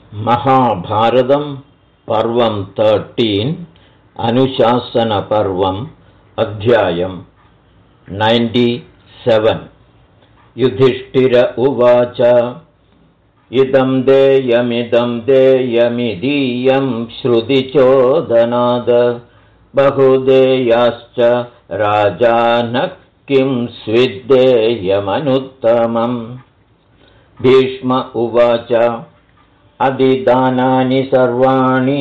महाभारतं पर्वं 13 अनुशासनपर्वम् अध्यायं 97 युधिष्ठिर उवाच इदं देयमिदीयं श्रुतिचोदनाद बहुदेयाश्च राजानः किं स्विद्देयमनुत्तमम् भीष्म उवाच अधिदानानि सर्वाणि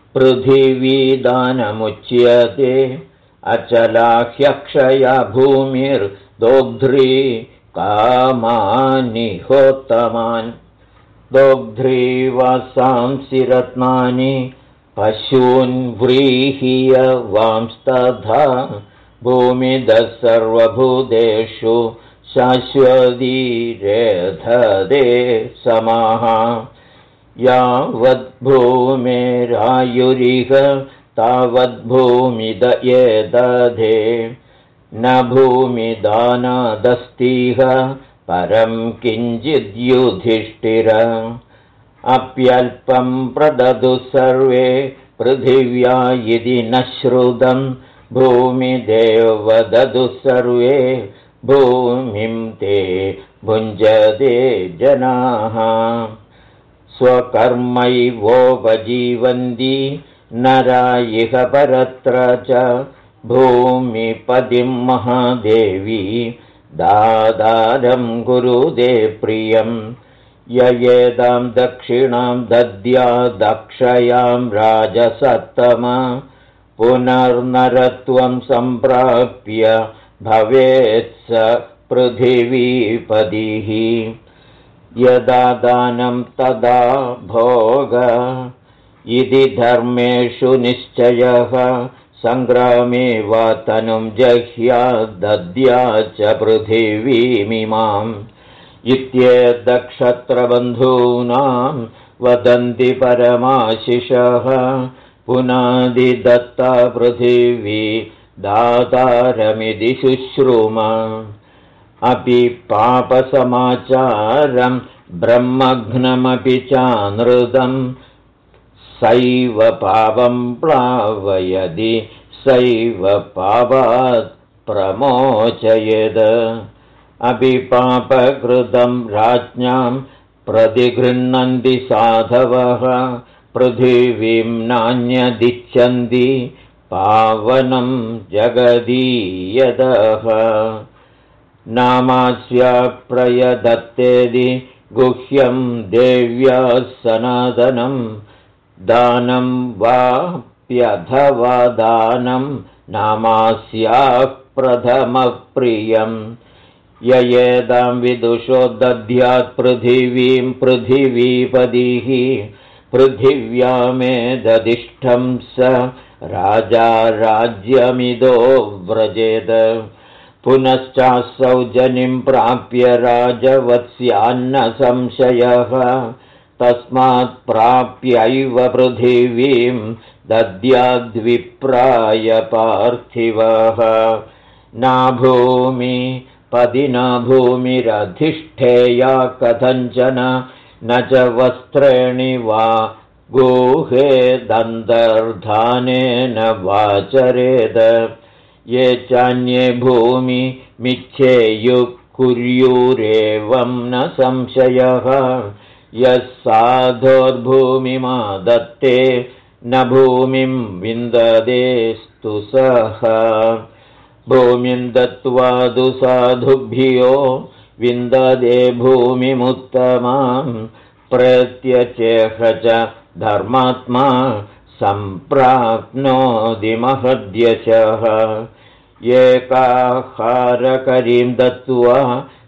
पृथिवीदानमुच्यते अचला ह्यक्षया भूमिर्दोग्ध्री कामानि होत्तमान् दोग्ध्री वासांसि रत्नानि पशून् व्रीह्यवांस्तथा भूमिदः सर्वभूतेषु शाश्वतीरेधदे समाः यावद्भूमेरायुरिह तावद्भूमिदयेदधे न भूमिदानादस्तीह परं किञ्चिद्युधिष्ठिर अप्यल्पं प्रददु सर्वे पृथिव्या इति न श्रुतं भूमिदेव ददु सर्वे भूमिं ते भुञ्जते जनाः स्वकर्मैवोपजीवन्ति नरा इह परत्र च भूमिपतिं महादेवी दादारं कुरुते प्रियं ययेदां दक्षिणां दद्यादक्षयां राजसत्तम पुनर्नरत्वं सम्प्राप्य भवेत्स पृथिवीपतिः यदा दानं तदा भोग इति धर्मेषु निश्चयः सङ्ग्रामे वा तनुं जह्यादद्या च पृथिवीमिमाम् इत्येतत्क्षत्रबन्धूनां वदन्ति परमाशिषः पुनादिदत्ता पृथिवी दातारमिति शुश्रुम अपि पापसमाचारं ब्रह्मघ्नमपि चानृतं सैव पापं प्लावयति सैव पापात् प्रमोचयेत् अपि पापकृतं राज्ञां प्रतिगृह्णन्ति साधवः पृथिवीं नान्यदिच्छन्ति पावनं जगदीयतः नामास्या प्रयदत्तेदि गुह्यं देव्या सनातनं दानं वाप्यथवा दानं नामास्याः प्रथमप्रियं ययेदां विदुषो दद्यात् पृथिवीं पृथिवीपतिः पृथिव्यामेदधिष्ठं स राजा राज्यमिदो व्रजेत पुनश्चासौ जनिं प्राप्य राजवत्स्यान्न संशयः तस्मात् प्राप्यैव पृथिवीं दद्याद्विप्राय पार्थिवः नाभूमि पदिना भूमिरधिष्ठेया कथञ्चन न च वस्त्रेणि वा गुहेदन्तर्धानेन वाचरेद ये चान्ये भूमिमिच्छेयुः कुर्युरेवं न संशयः यः साधोर्भूमिमादत्ते न भूमिं विन्ददेस्तु सः भूमिं दत्त्वा तु साधुभ्यो विन्ददे भूमिमुत्तमां प्रत्यचेह च धर्मात्मा सम्प्राप्नोति महद्यशः एकाहारकरीं दत्त्वा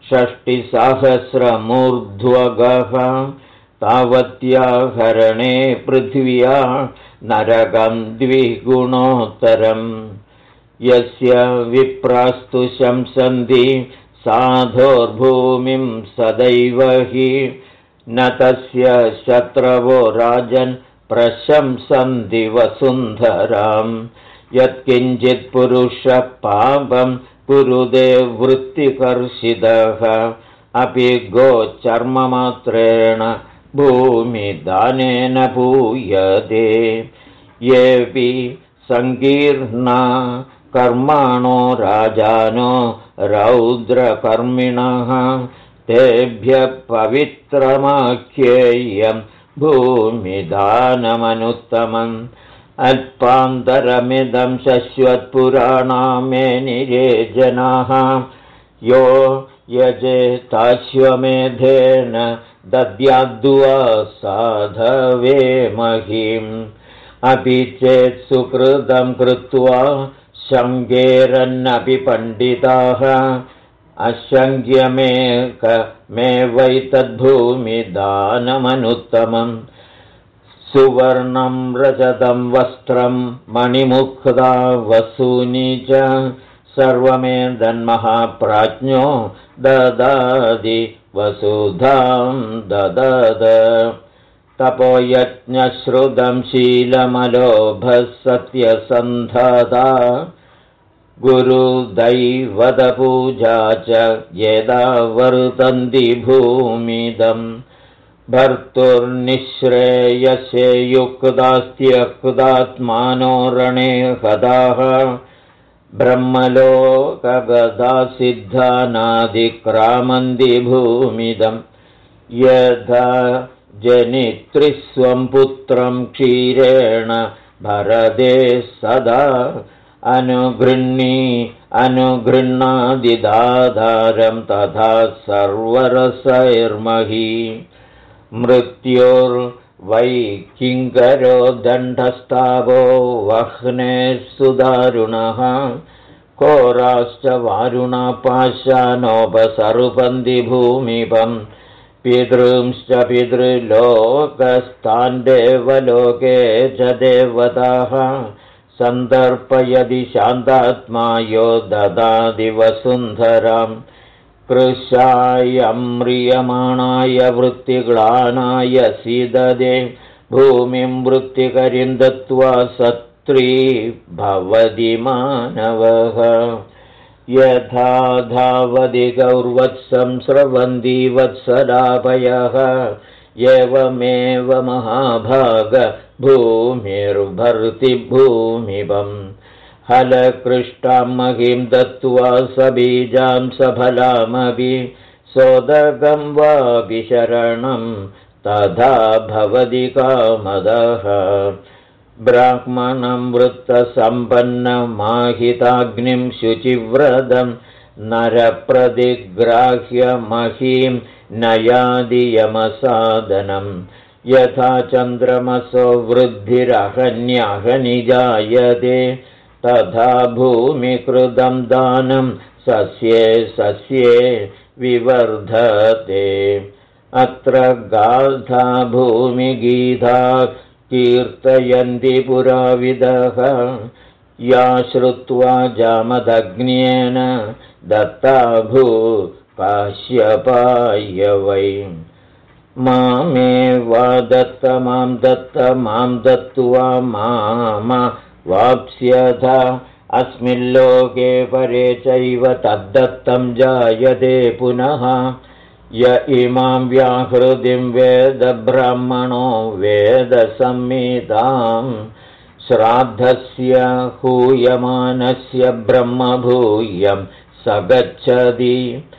60,000मूर्ध्वगः तावत्याहरणे पृथिव्या नरकं द्विगुणोत्तरं यस्य विप्रास्तु शंसन्ति साधोर्भूमिं सदैव हि न तस्य शत्रवो राजन् प्रशंसन्ति वसुन्धराम् यत्किञ्चित् पुरुषः पापं कुरुते वृत्तिकर्षितः अपि गोचर्ममात्रेण भूमिदानेन पूयते येऽपि सङ्कीर्णा कर्माणो राजानो रौद्रकर्मिणः तेभ्यः पवित्रमाख्येयं भूमिदानमनुत्तमम् अल्पान्तरमिदं शश्वत्पुराणामेनिरे जनाः यो यजेताश्वमेधेन दद्याद्वा साधवे महीम् अपि चेत् सुकृतं कृत्वा शङ्केरन्नपि पण्डिताः अशङ्क्यमेकमेवैतद्भूमिदानमनुत्तमम् सुवर्णं रजतं वस्त्रं मणिमुक्ता वसूनि च सर्वमेदन्महाप्राज्ञो ददाति वसुधां ददद तपोयज्ञश्रुतं शीलमलोभः सत्यसन्धता गुरुदैवतपूजा च यदा वर्तन्ति भूमिदम् भर्तुर्निःश्रेयसे युक्तास्त्यक्तात्मानो रणे हताः ब्रह्मलोकगता सिद्धानादिक्रामन्ति भूमिदम् यथा जनित्रिस्वं पुत्रं क्षीरेण भरते सदा अनुगृह्णादिदाधारं तथा सर्वरसैर्मही मृत्योर्वै किङ्करो दण्डस्तावो वह्नेः सुदारुणः कोराश्च वारुणपाशानोपसर्पन्ति भूमिपम् पितृंश्च पितृलोकस्तान् देवलोके च देवताः सन्दर्पयति शान्तात्मा यो ददाति वसुन्धराम् कृशाय म्रियमाणाय वृत्तिग्लानाय सीददे भूमिं वृत्तिकरीं दत्त्वा सत्री भवति मानवः यथा धावति गौर्वत्सं स्रवन्ति वत्सलापयः एवमेव महाभाग भूमिर्भर्ति भूमिपम् हलकृष्टां महीं दत्त्वा सबीजां सफलामपि सोदकं वापि शरणं तथा भवति कामदः ब्राह्मणं वृत्तसम्पन्नमाहिताग्निं शुचिव्रतं नरप्रतिग्राह्य महीं नयादियमसादनं यथा चन्द्रमसो वृद्धिरहन्याहनि जायते तथा भूमिकृतं दानं सस्ये सस्ये विवर्धते अत्र गाथा भूमिगीता कीर्तयन्ति पुराविदः या श्रुत्वा जामदग्न्येन दत्ता काश्यपाय वै मामेवा दत्त मां दत्त्वा मामा वाप्स्यथ अस्मिल्लोके परे चैव तद्दत्तं जायते पुनः य इमां व्याहृतिं वेद ब्राह्मणो वेदसंहितां श्राद्धस्य हूयमानस्य ब्रह्मभूयं स गच्छति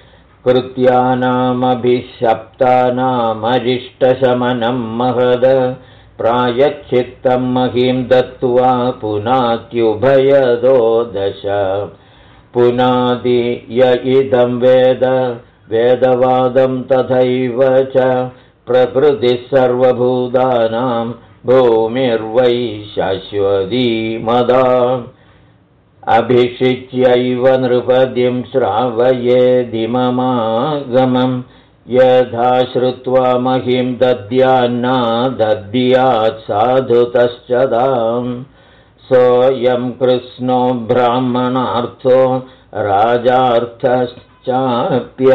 कृत्यानामभिशप्तानामरिष्टशमनं महद प्रायश्चित्तं महीं दत्त्वा पुनात्युभयदो दश पुनादि य इदं वेद वेदवादं तथैव च प्रकृतिः सर्वभूतानां भूमिर्वै शाश्वती मदा अभिषिच्यैव नृपतिं श्रावयेदिममागमं यथा श्रुत्वा महीं दद्यान्ना दद्यात् साधुतश्च ताम् सोऽयं कृष्णो ब्राह्मणार्थो राजार्थश्चाप्य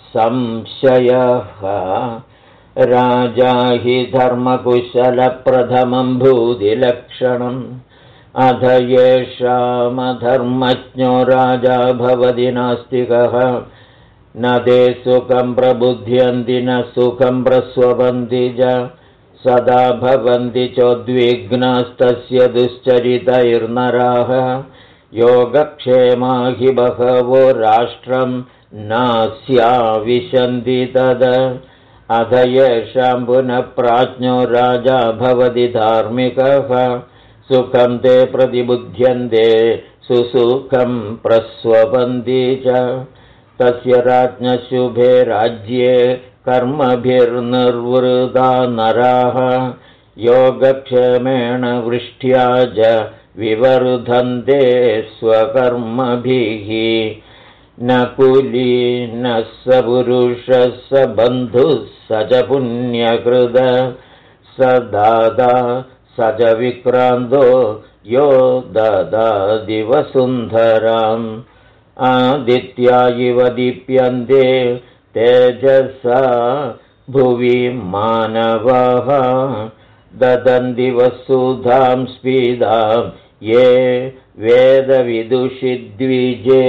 संशयः राजा हि धर्मकुशलप्रथमं भूतिलक्षणम् अध येषामधर्मज्ञो राजा भवति नास्तिकः न ते सुखं प्रबुध्यन्ति न सुखं प्रस्वपन्ति च सदा भवन्ति चोद्विग्नास्तस्य दुश्चरितैर्नराः योगक्षेमा हि बहवो राष्ट्रं नास्याविशन्ति तद अथ येषां पुनः प्राज्ञो राजा भवति धार्मिकः सुखं ते प्रतिबुध्यन्ते सुसुखं प्रस्वपन्ति च तस्य राज्ञशुभे राज्ये कर्मभिर्निर्वृता नराः योगक्षेमेण वृष्ट्या च विवर्धन्ते स्वकर्मभिः न कुली न स पुरुषः स बन्धुः स च पुण्यकृत स दाता स च विक्रान्तो यो ददाति वसुन्धराम् आदित्या इव दीप्यन्ते तेजसा भुवि मानवाः ददन्ति वसुधां स्पीदां ये वेदविदुषि द्विजे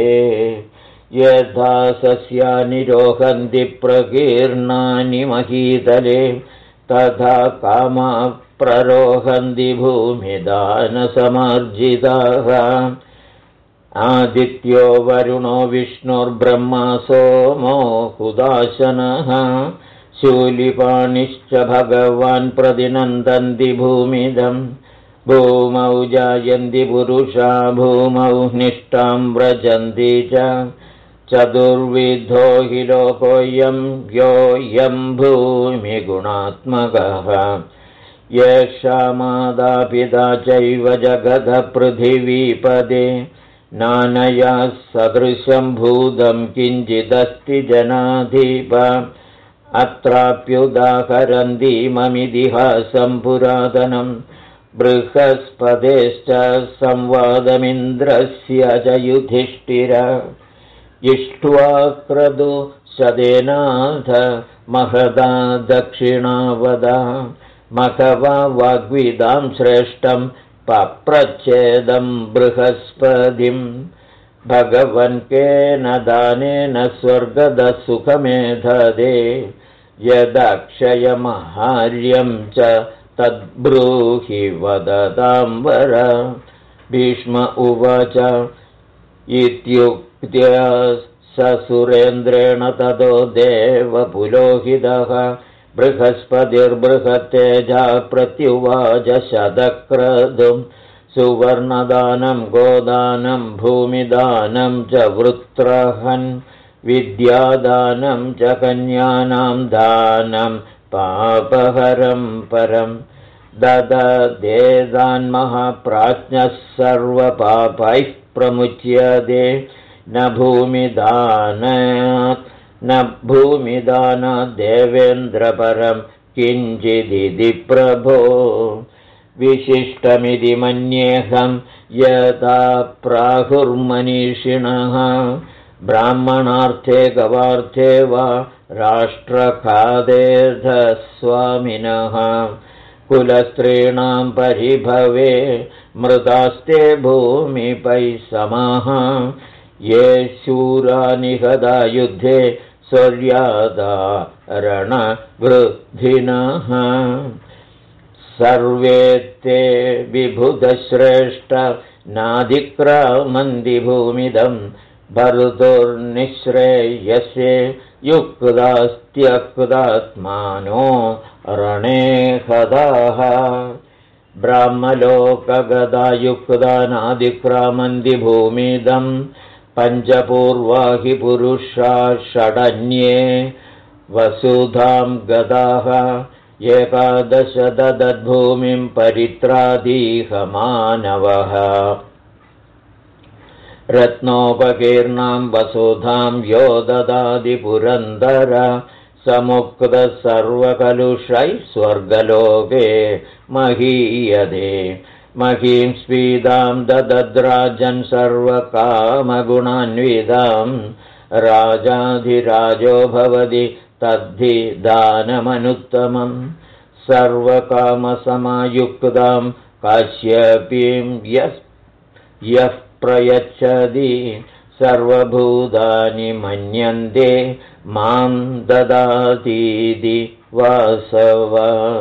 यथा सस्यानि रोहन्ति प्रकीर्णानि महीतले तथा कामा प्ररोहन्ति भूमिदानसमार्जिताः आदित्यो वरुणो विष्णुर्ब्रह्मा सोमो हुदाशनः शूलिपाणिश्च भगवान् प्रतिनन्दन्ति भूमिदम् भूमौ जायन्ति पुरुषा भूमौ निष्ठां व्रजन्ति च चतुर्विधो हि लोकोऽयं योऽयं भूमिगुणात्मकः येषा मातापिता चैव जगतः पृथिवीपदे नानया सदृशं भूतं किञ्चिदस्ति जनाधिप अत्राप्युदाहरन्तीममितिहासं पुरातनं बृहस्पतेश्च संवादमिन्द्रस्य च युधिष्ठिर इष्ट्वा क्रतु शतेनाथ महदा दक्षिणावदा मखवा वाग्विदां श्रेष्ठं पप्रच्छेदं बृहस्पतिं भगवन् केन दानेन स्वर्गदः सुखमेधदे यदक्षयमहार्यं च तद्ब्रूहि वदतां वर भीष्म उवाच इत्युक्त्या ससुरेन्द्रेण ततो देवपुरोहितः बृहस्पतिर्बृहत्तेजा प्रत्युवाच शतक्रतुं सुवर्णदानं गोदानं भूमिदानं च वृत्रहन् विद्यादानं च कन्यानां दानं पापहरं परं दददेदान्महाप्राज्ञः सर्वपापैः प्रमुच्यते न भूमिदानात् देवेन्द्रपरं किञ्चिदिति प्रभो विशिष्टमिति मन्येऽहं यथा प्राहुर्मनीषिणः ब्राह्मणार्थे गवार्थे वा राष्ट्रखादेर्धस्वामिनः कुलस्त्रीणां परिभवे मृतास्ते भूमिपै समाः ये शूरा निहता युद्धे स्वर्यादा रणवृद्धिनः सर्वे ते विभुतश्रेष्ठ नाधिक्रामन्ति भूमिदं भर्तुर्निःश्रेयसे युक्तास्त्यक्तात्मानो रणे हताः ब्राह्मलोकगदा युक्तानाधिक्रामन्ति भूमिदं पञ्चपूर्वा हि पुरुषा षडन्ये वसुधां गदाः एकादश ददद्भूमिं परित्रादीह मानवः रत्नोपकीर्णां वसुधां यो ददाति पुरन्दर समुक्तः सर्वकलुषैः स्वर्गलोके महीयते महीं स्पीदां ददद्राजन् सर्वकामगुणान्वितां राजाधिराजो भवति तद्धि दानमनुत्तमं सर्वकामसमायुक्तां काश्यपीं यः प्रयच्छति सर्वभूतानि मन्यन्ते मां ददातीति वासव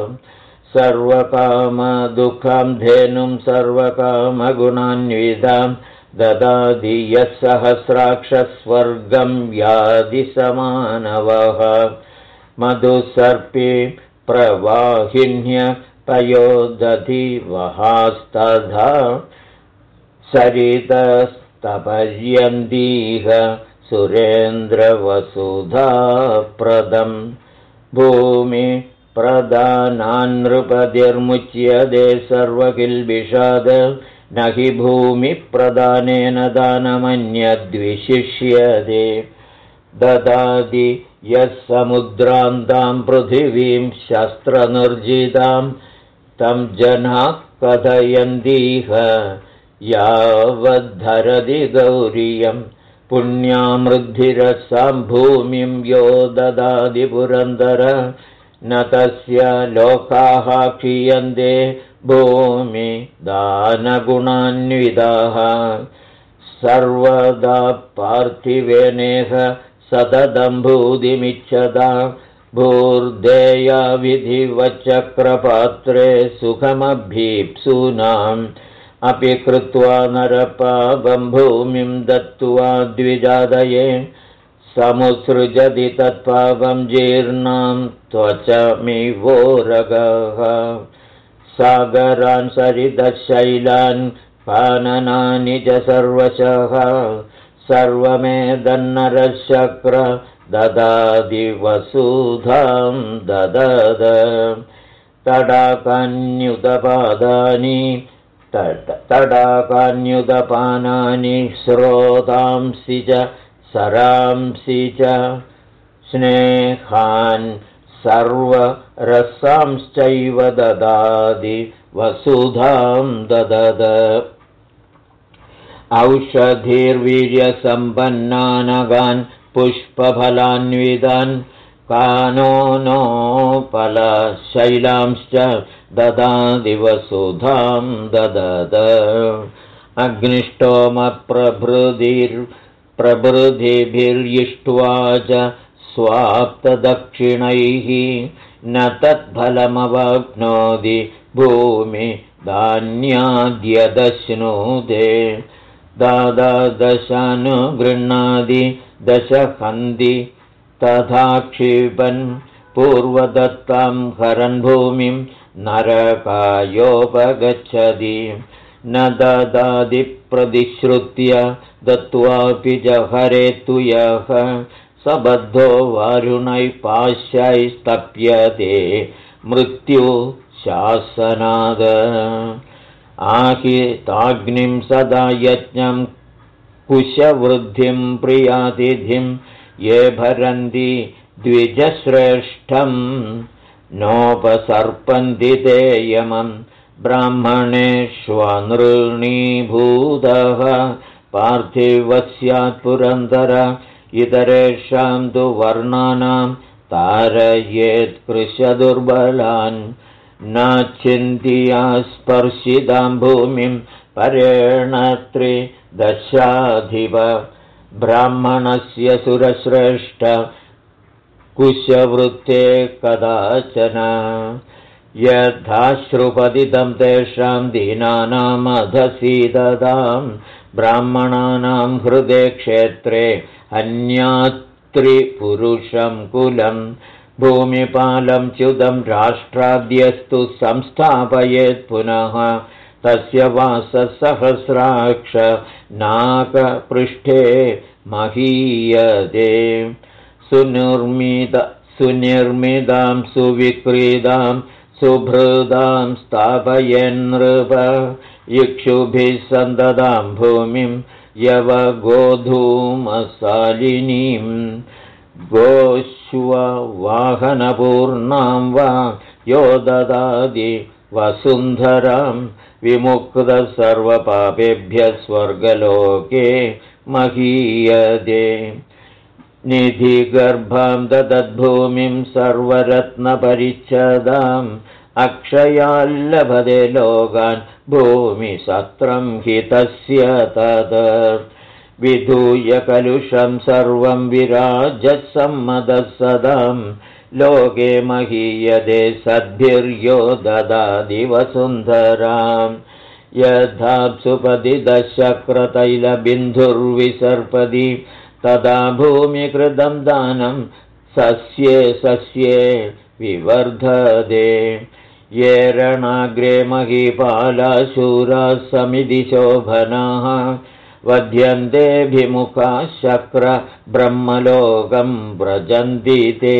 सर्वकामदुःखं धेनुं सर्वकामगुणान्वितां ददाति यः सहस्राक्षस्वर्गं यादि समानवः मधुसर्पे प्रवाहिन्य पयोदधि वहास्तथा सरितस्तपर्यन्दीह सुरेन्द्रवसुधाप्रदम् भूमि प्रदानान्नृपतिर्मुच्यते सर्वकिल्बिषाद न हि भूमिप्रदानेन दानमन्यद्विशिष्यते ददाति यः समुद्रान्तां पृथिवीं शस्त्रनिर्जितां तं जनाः कथयन्तीह यावद्धरति गौरीयं पुण्यामृद्धिरसां भूमिं यो ददाति पुरन्दर न तस्य लोकाः क्षीयन्ते भूमि दानगुणान्विताः सर्वदा पार्थिवेनेह सततं भूतिमिच्छता भूर्देया विधिवच्चक्रपात्रे सुखमभीप्सूनाम् अपि कृत्वा नरपापं भूमिं दत्त्वा द्विजादये समुत्सृजति तत्पापं जीर्णां त्वचमिवोरगः सागरान् सरितशैलान् काननानि च सर्वशः सर्वमेदन्नरशक्र ददाति वसुधां ददद तडाकान्युतपानानि स्रोतांसि च सरांसि च स्नेहान् सर्वरसांश्चैव ददाति वसुधां ददद औषधीर्वीर्यसम्पन्नानगान् पुष्पफलान्वितान् कानोनोपलशैलांश्च ददाति वसुधां ददद अग्निष्टोमप्रभृतिभिर्यिष्ट्वा च स्वाप्तदक्षिणैः न तत्फलमवाप्नोति भूमि धान्याद्यदश्नुते दादा दशानुगृह्णाति दशहन्ति तथा क्षिपन् पूर्वदत्तां हरन् भूमिं नरकायोपगच्छति न ददाति प्रतिश्रुत्य दत्त्वापि च हरेत्तु यः सबद्धो वारुणैः पाशैस्तप्यते मृत्युशासनाद आहिताग्निं सदा यज्ञं कुशवृद्धिं प्रियातिथिं ये भरन्ति द्विजश्रेष्ठं नोपसर्पन्ति ते यमं ब्राह्मणेष्वनृणीभूतः पार्थिवस्यात् पुरन्दर इतरेषां तु वर्णानां तारयेत् कृशदुर्बलान् न चिन्त्या स्पर्शितां भूमिं परेण त्रिदशाधिप ब्राह्मणस्य सुरश्रेष्ठ कुशवृत्ते कदाचन यथाश्रुपतितं तेषां दीनानामधसीदतां ब्राह्मणानां हृदे क्षेत्रे अन्यात्रिपुरुषं कुलं भूमिपालं च्युतं राष्ट्राद्यस्तु संस्थापयेत् पुनः तस्य वाससहस्राक्ष नाकपृष्ठे महीयते सुनिर्मितां सुविक्रीतां सुभृदां स्थापयन्नृप इक्षुभिः सन्ददां भूमिं यवगोधूमशालिनीं गोश्ववाहनपूर्णां वा यो ददाति वसुन्धरां विमुक्तः सर्वपापेभ्यः स्वर्गलोके महीयते निधिगर्भां ददद्भूमिं सर्वरत्नपरिच्छदाम् अक्षयाल्लभते लोकान् भूमिसत्रं हितस्य तत् विधूय कलुषं सर्वं विराजसम्मदः सदां लोके महीयते सद्भिर्यो ददाति वसुन्धराम् यथाप्सुपदि दशक्रतैलबिन्धुर्विसर्पदि तदा भूमिकृतं दानं सस्ये सस्ये विवर्धते ये रणाग्रे महीपालाशूराः समिति शोभनाः वध्यन्तेऽभिमुखाः शक्रब्रह्मलोकं व्रजन्ति ते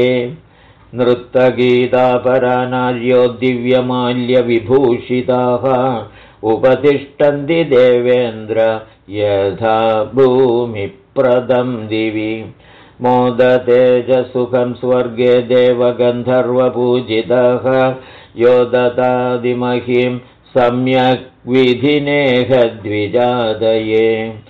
नृत्तगीतापरानार्यो दिव्यमाल्यविभूषिताः उपतिष्ठन्ति देवेन्द्र यथा भूमिप्रदं दिवि मोदतेजसुखं स्वर्गे देवगन्धर्वपूजितः यो ददादिमहीं सम्यक् विधिनेहद्विजादये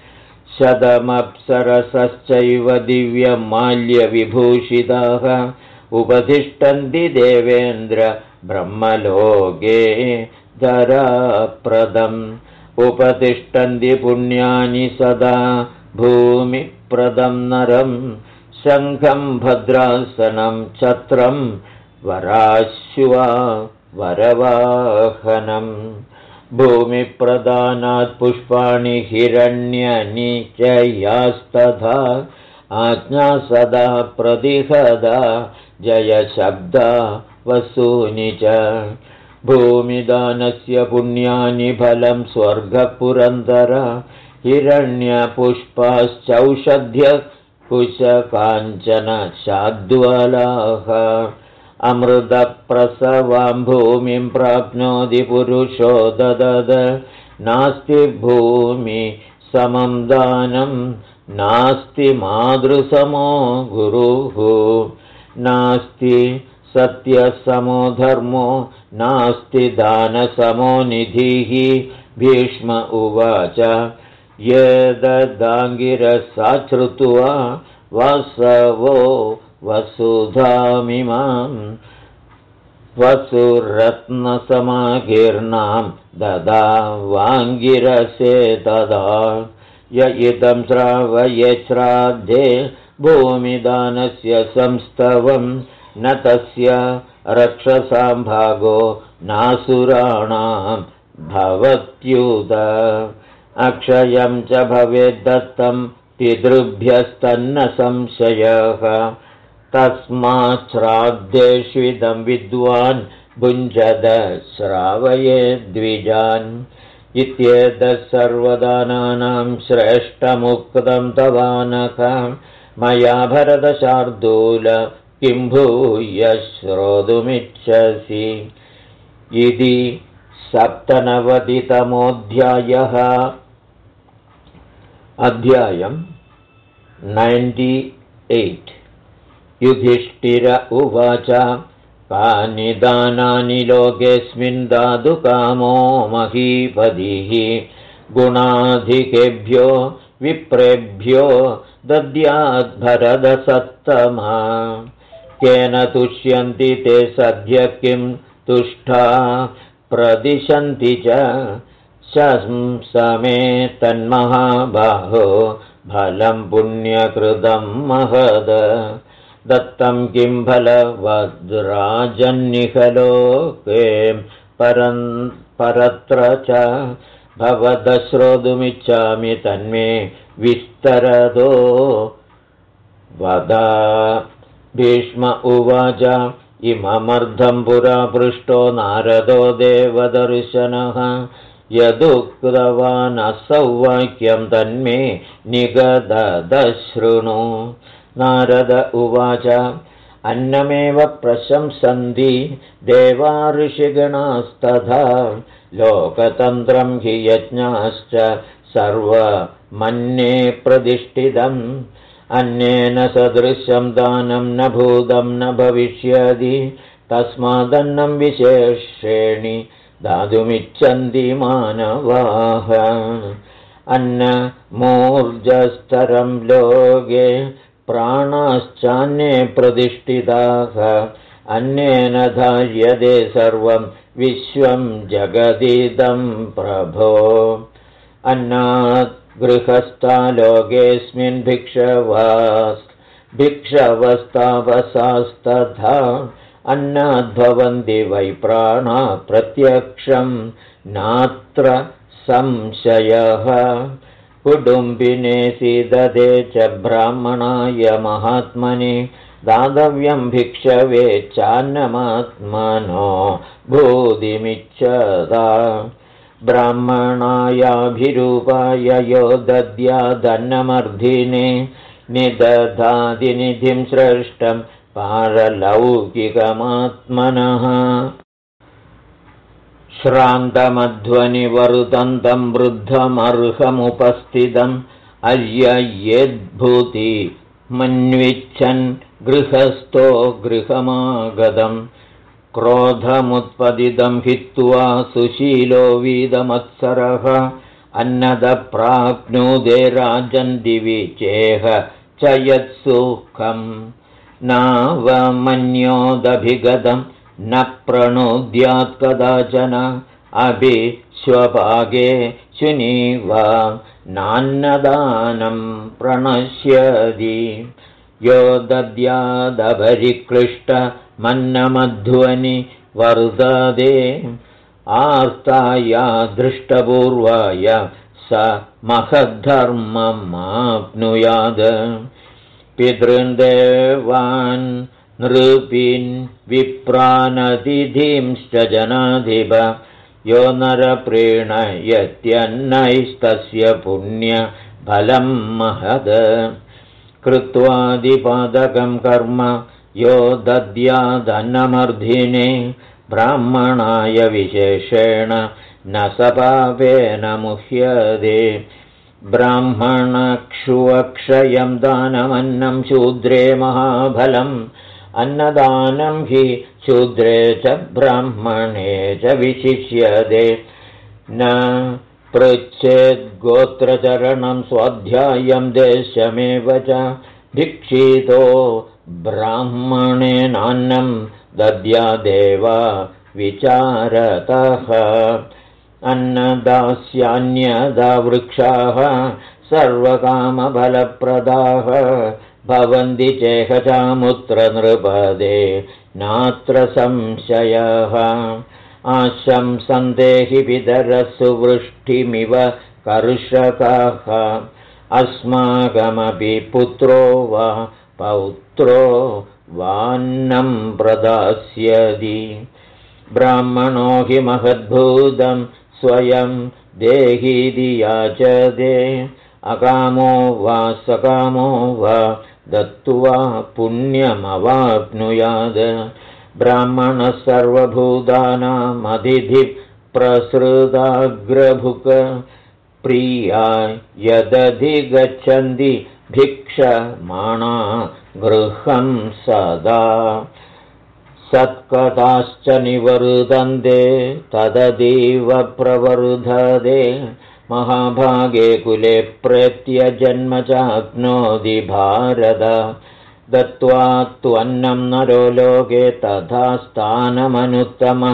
शतमप्सरसश्चैव दिव्यमाल्यविभूषिताः उपतिष्ठन्ति देवेन्द्र ब्रह्मलोके धराप्रदम् उपतिष्ठन्ति पुण्यानि सदा भूमिप्रदं नरं शङ्खं भद्रासनं छत्रं वराश्वा वरवाहनं भूमिप्रदानात् पुष्पाणि हिरण्यनि च यास्तथा आज्ञा सदा प्रतिहदा जयशब्दा वसूनि च भूमिदानस्य पुण्यानि फलं स्वर्गपुरन्दर हिरण्यपुष्पाश्चौषध्य कुशकाञ्चन शाद्वलाः अमृतप्रसवां भूमिं प्राप्नोति पुरुषो ददद नास्ति भूमि समं दानं नास्ति मातृसमो गुरुः नास्ति सत्यसमो धर्मो नास्ति दानसमो निधिः भीष्म उवाच ये ददाङ्गिरसा श्रुत्वा वसवो वसुधामिमां वसुरत्नसमाकीर्णां ददा वाङ्गिरसे तदा य इदं श्रावये श्राद्धे भूमिदानस्य संस्तवं न तस्य रक्षसां भागो नासुराणां भवत्युत अक्षयं च भवेद्दत्तं पितृभ्यस्तन्न संशयः तस्मात् श्राद्धेष्विदं विद्वान् भुञ्जद श्रावयेद्विजान् इत्येतत् सर्वदानानां श्रेष्ठमुक्तं तवानक मया भरतशार्दूल किं भूय श्रोतुमिच्छसि इति 97तमोऽध्यायः अध्यायं 98 युधिष्ठिर उवाच कानि दानानि लोकेऽस्मिन् दातुकामो महीपतिः गुणाधिकेभ्यो विप्रेभ्यो दद्याद्भरतसत्तमा केन तुष्यन्ति ते सद्य किं तुष्टा प्रदिशन्ति च शंसमे तन्महाबाहो फलं पुण्यकृतं महद दत्तं किं फलवद्राजन्निखलोके परत्र च भवदश्रोतुमिच्छामि तन्मे विस्तरदो वद भीष्म उवाच इममर्धं पुरा पृष्टो नारदो देवदर्शनः यदुक्तवानसौ वाक्यं तन्मे निगदशृणु नारद उवाच अन्नमेव प्रशंसन्ति देवा ऋषिगणास्तथा लोकतन्त्रं हि यज्ञाश्च सर्वमन्ये प्रतिष्ठितम् अन्येन सदृशं दानं न भूतं न भविष्यति तस्मादन्नं विशेषेणि दातुमिच्छन्ति मानवाः अन्नमूर्जस्तरं लोके प्राणाश्चान्ये प्रतिष्ठिताः अन्येन धार्यते सर्वं विश्वं जगदिदं प्रभो अन्नात् गृहस्था लोकेऽस्मिन् भिक्षवस्तावसास्तथा अन्नाद्भवन्ति वै प्राणा प्रत्यक्षं नात्र संशयः कुटुम्बिने सीदते च ब्राह्मणाय महात्मनि दातव्यं भिक्षवे चान्नमात्मनो भूतिमिच्छदा ब्राह्मणायाभिरूपाय यो दद्यादन्नमर्धिने निदधादिनिधिं श्रेष्ठं पारलौकिकमात्मनः श्रान्तमध्वनिवरुदन्तं वृद्धमर्हमुपस्थितम् अय्ययेद्भूति मन्विच्छन् गृहस्थो गृहमागतं क्रोधमुत्पदितं हित्वा सुशीलो वीदमत्सरः अन्नदप्राप्नुदे राजन् दिवि चेह च यत्सुखम् नावमन्योदभिगतं न प्रणोद्यात् कदाचन अभिश्वभागे शुनीवा नान्नदानं प्रणश्यति यो दद्यादपरिक्लिष्टमन्नमध्वनि वर्धते आर्ताया दृष्टपूर्वाय स महद्धर्ममाप्नुयात् पितॄन् देवान् नृपीन् विप्रानतिथींश्च जनाधिप यो नरप्रीणयत्यन्नैस्तस्य पुण्यफलं महद कृत्वादिपादकं कर्म यो दद्यादन्नमर्धिने ब्राह्मणाय विशेषेण न स पापेन मुह्यते ब्राह्मणक्षुवक्षयं दानमन्नं शूद्रे महाफलम् अन्नदानं हि शूद्रे च ब्राह्मणे च विशिष्यते न पृच्छेद्गोत्रचरणं स्वाध्यायं देशमेव च भिक्षितो ब्राह्मणेनान्नं दद्यादेवा विचारतः अन्नदास्यान्यदा वृक्षाः सर्वकामफलप्रदाः भवन्ति चेहचामुत्र नृपदे नात्र संशयः आशंसन्ते हि पितरः सुवृष्टिमिव कर्षकाः अस्माकमपि पुत्रो वा पौत्रो वान्नं प्रदास्यति ब्राह्मणो हि महद्भूतं स्वयं देहीति याचते अकामो वा सकामो वा दत्त्वा पुण्यमवाप्नुयात् ब्राह्मणः सर्वभूतानामतिथिप्रसृताग्रभुक् प्रिया यदधिगच्छन्ति भिक्षमाणा गृहं सदा सत्कथाश्च निवर्धन्ते तदतीव प्रवर्धते महाभागे कुले प्रेत्य जन्म चाप्नोति भारत दत्त्वा त्वन्नं नरो लोके तथा स्थानमनुत्तमं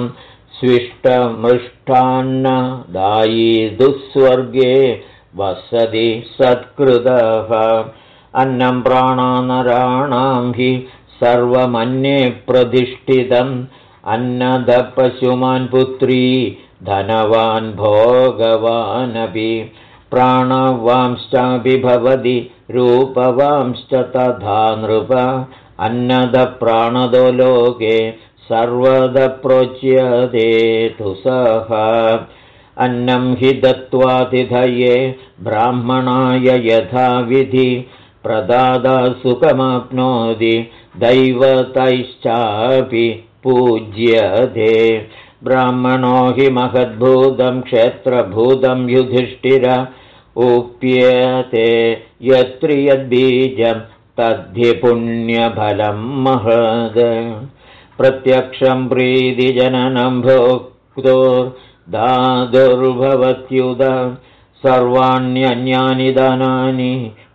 स्विष्टमृष्टान्नदायी दुःस्वर्गे वसति सत्कृतः अन्नं प्राणानराणां हि सर्वमन्ये प्रतिष्ठितम् अन्नदपशुमान् पुत्री धनवान् भोगवानपि प्राणवांश्चापि भवति रूपवांश्च तथा नृप अन्नदप्राणदो लोके सर्वदा प्रोच्यते तु सः अन्नं हि दत्त्वातिथये ब्राह्मणाय यथाविधि प्रदादा सुखमाप्नोति दैवतैश्चापि पूज्यते ब्राह्मणो हि महद्भूतं क्षेत्रभूतं युधिष्ठिर उप्यते यत्र यद्बीजं तद्धि पुण्यफलं महद प्रत्यक्षं प्रीतिजननं भोक्तो दादुर्भवत्युद सर्वाण्यन्यानि दानानि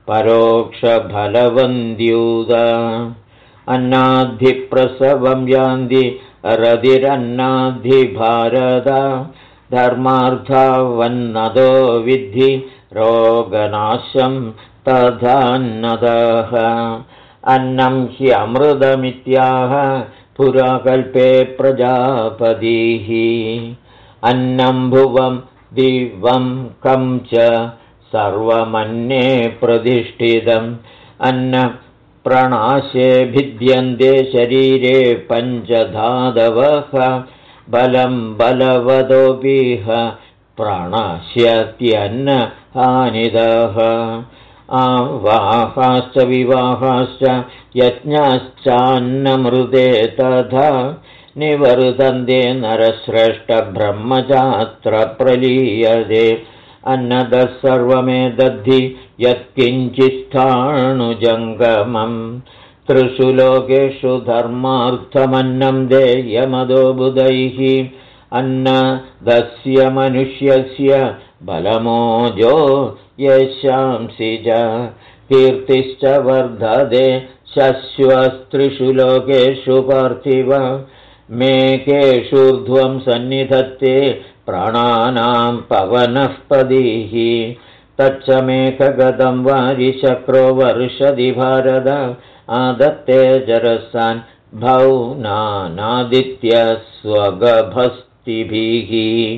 परोक्षफलवन्द्युद अन्नाद्धिप्रसवं यान्ति रदिरन्नाद्धिभारत धर्मार्थावन्नदो विद्धि रोगनाशं तथान्नदः अन्नं ह्यमृतमित्याह पुराकल्पे प्रजापतिः अन्नं भुवं दिवं कं च सर्वमन्ये प्रतिष्ठितम् अन्नप्रणाशे भिद्यन्ते शरीरे पञ्चधातवः बलं बलवदोऽपीह प्राणाश्यत्यन्नहानिदः आवाहाश्च विवाहाश्च यज्ञश्चान्नमृते तथा निवर्तन्ते नरश्रेष्ठब्रह्मचात्र प्रलीयते अन्नदः सर्वमेतद्धि यत्किञ्चित्स्थाणुजङ्गमम् त्रिषु लोकेषु धर्मार्थमन्नं देयमदो बुधैः अन्नदस्य मनुष्यस्य बलमोजो यशांसि च कीर्तिश्च वर्धते शश्वस्त्रिषु लोकेषु पार्थिव मेकेषूर्ध्वं सन्निधत्ते प्राणानां पवनः पदिः तच्च मेघगतं वारिशक्रो वर्षदि भारत आदत्ते जरसान् भौनानादित्यस्वगभस्तिभिः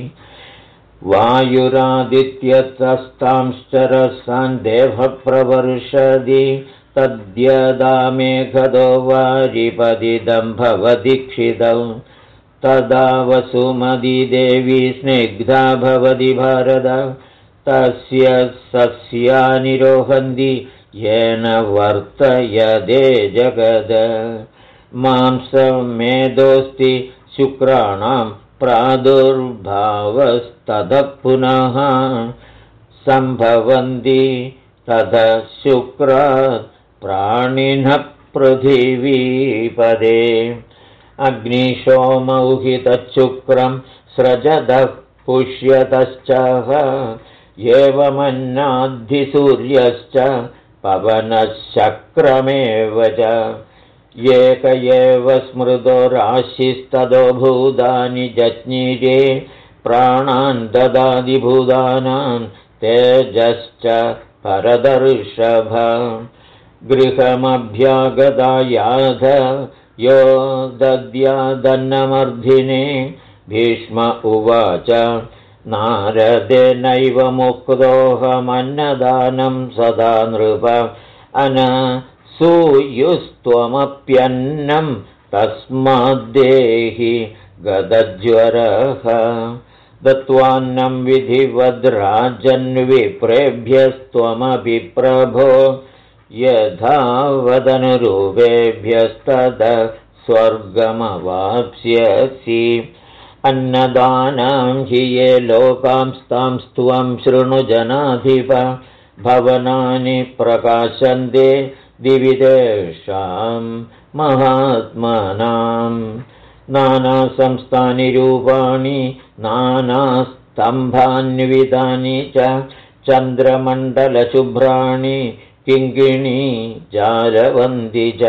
वायुरादित्यतस्तांश्चरसान् देवः प्रवर्षदि तद्यदा मेघदो वारिपदिदं भवति क्षितौ तदा वसुमती देवी स्निग्धा भवति भारत तस्य सस्यानि रोहन्ति येन वर्तयते जगद मांसमेदोऽस्ति शुक्राणां प्रादुर्भावस्ततः पुनः सम्भवन्ति ततः शुक्रात् प्राणिनः पृथिवीपदे अग्निशोमौहितच्छुक्रं स्रजतः पुष्यतश्चः एवमन्नाद्धिसूर्यश्च पवनश्चक्रमेव च एक एव स्मृतो राशिस्ततो भूतानि जज्ञिरे प्राणान् ददादिभूतानां तेजश्च परदर्शभ गृहमभ्यागता याध यो दद्यादन्नमर्धिने भीष्म उवाच नारदेनैव मुक्तोऽहमन्नदानं सदा नृप अनसूयुस्त्वमप्यन्नं तस्माद्देहि गदज्वरः दत्त्वान्नं विधिवद्राजन्विप्रेभ्यस्त्वमपि प्रभो यथा वदनुरूपेभ्यस्ततः स्वर्गमवाप्स्यसि अन्नदानं हि ये लोकांस्तांस्त्वं शृणु जनाधिप भवनानि प्रकाशन्ते दिविदेषां महात्मनां नानासंस्थानि रूपाणि नानास्तम्भान्वितानि च चन्द्रमण्डलशुभ्राणि किङ्किणी जारवन्ति च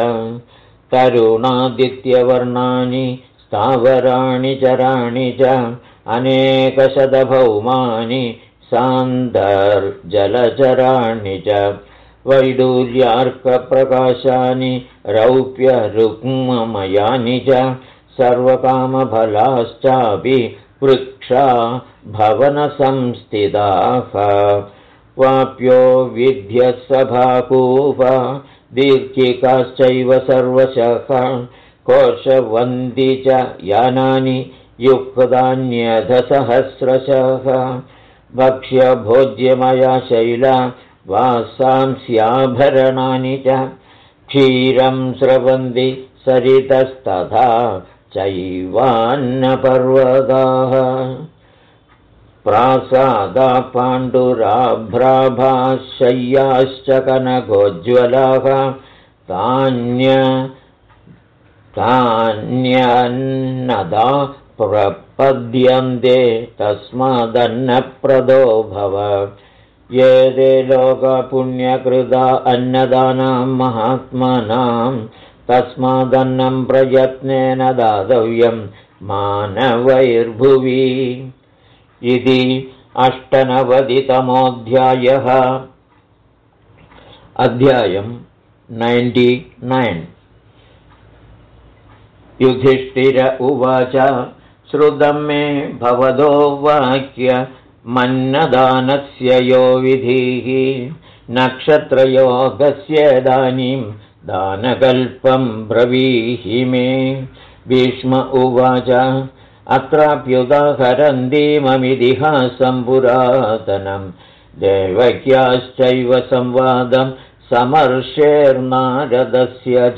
तरुणादित्यवर्णानि स्थावराणि चराणि च अनेकशतभौमानि सान्दर्जलचराणि च वैडूर्यार्कप्रकाशानि रौप्यरुक्ममयानि च सर्वकामफलाश्चापि वृक्षा भवनसंस्थिताः वाप्यो विद्यत्सभाकूप दीर्घिकाश्चैव सर्वशः कोशवन्ति च यानानि युक्तान्यधसहस्रशः भक्ष्यभोज्यमया शैला वासांस्याभरणानि च क्षीरं स्रवन्ति सरितस्तथा चैवान्नपर्वताः प्रासादा पाण्डुराभ्राभाः शय्याश्च कनकोज्ज्वलाः तान्यन्नदा प्रपद्यन्ते तस्मादन्नप्रदो भव ये ते लोकपुण्यकृता अन्नदानां महात्मनां तस्मादन्नं प्रयत्नेन दातव्यं मानवैर्भुवि इति अष्टनवतितमोऽध्यायः। अध्यायं 99। युधिष्ठिर उवाच श्रुतं मे भवदो वाक्य मन्नदानस्य यो विधिः नक्षत्रयोगस्येदानीं दानकल्पं ब्रवीहि मे। भीष्म उवाच अत्राप्युदाहरन्तीममितिहासं पुरातनं देवक्याश्चैव संवादं समर्षेर्नारदस्य च।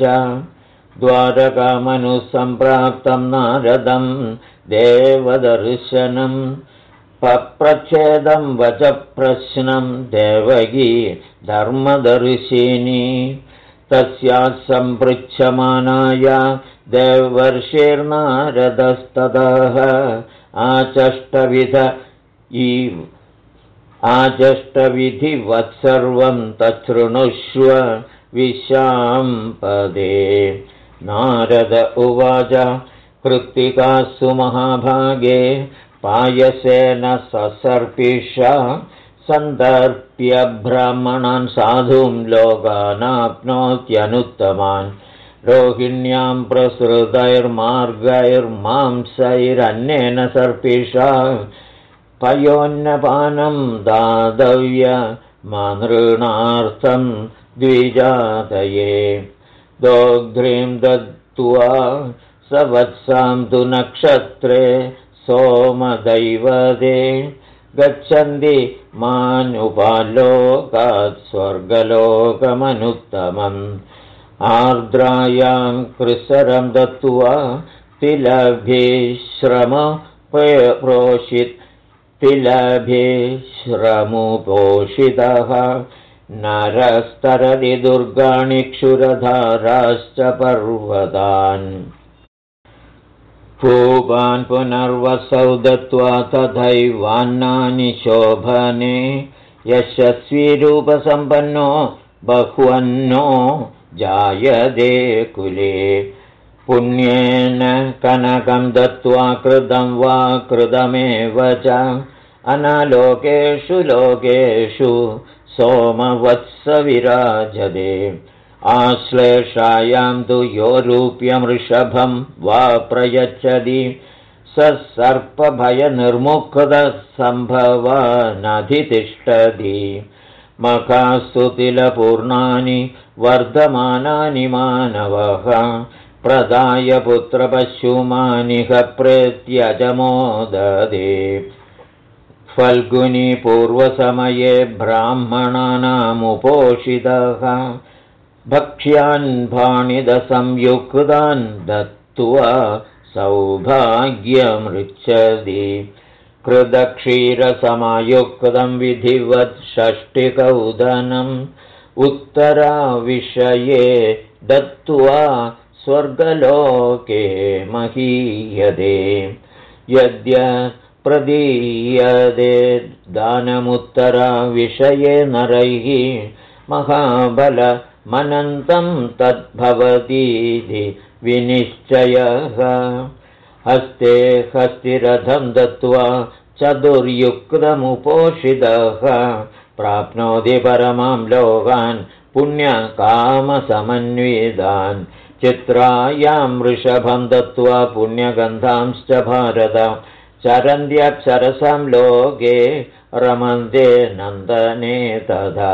द्वारकामनुसम्प्राप्तं नारदं देवदर्शनं पप्रच्छेदं वच प्रश्नं देवकी धर्मदर्शिनी। तस्याः सम्पृच्छमानाया देवर्षिर्नारदस्ततः आचष्टविधिवत्सर्वं तच्छृणुष्व विशाम्पदे। नारद उवाच कृत्तिकासु महाभागे पायसेन ससर्पिषा सन्दर्प्य ब्राह्मणान् साधुं लोकानाप्नोत्यनुत्तमान्। रोहिण्यां प्रसृतैर्मार्गैर्मांसैरन्नेन सर्पिषा पयोन्नपानं दातव्यमनृणार्थं द्विजातये। दोग्ध्रीं दत्त्वा सवत्सां तु नक्षत्रे सोमदैवते गच्छन्ति मानुपालोकात् स्वर्गलोकमनुत्तमम्। आर्द्रायां कृसरं दत्त्वा तिलभ्यश्रमुपोषितः नरस्तरति दुर्गाणि क्षुरधाराश्च पर्वतान्। पूपान् पुनर्वसौ दत्त्वा तथैवान्नानि शोभने यशस्वीरूपसम्पन्नो बह्वन्नो जायते कुले। पुण्येन कनकं दत्त्वा कृतं वा कृतमेव च अनालोकेषु लोकेषु सोमवत्स विराजते। आश्लेषायां तु यो रूप्यमृषभं वा प्रयच्छति स सर्पभयनिर्मुक्तः सम्भवानधितिष्ठति। मखास्तु तिलपूर्णानि वर्धमानानि मानवः प्रदाय पुत्रपशुमानिह प्रेत्यजमोददे। फल्गुनी पूर्वसमये ब्राह्मणानामुपोषितः भक्ष्यान् भाणिदसंयुक्तान् दत्त्वा सौभाग्यमृच्छति। कृतक्षीरसमयुक्तं विधिवत् षष्टिकौदनम् उत्तराविषये दत्त्वा स्वर्गलोके महीयते। यद्य प्रदीयते दानमुत्तराविषये नरैः महाबलमनन्तं तद्भवतीति विनिश्चयः। हस्ते हस्तिरथं दत्त्वा चतुर्युक्तमुपोषितः प्राप्नोति परमां लोकान् पुण्यकामसमन्वितान्। चित्रायां वृषभं दत्त्वा पुण्यगन्धांश्च भारत चरन्त्यप्सरसां लोके रमन्ते नन्दने तथा।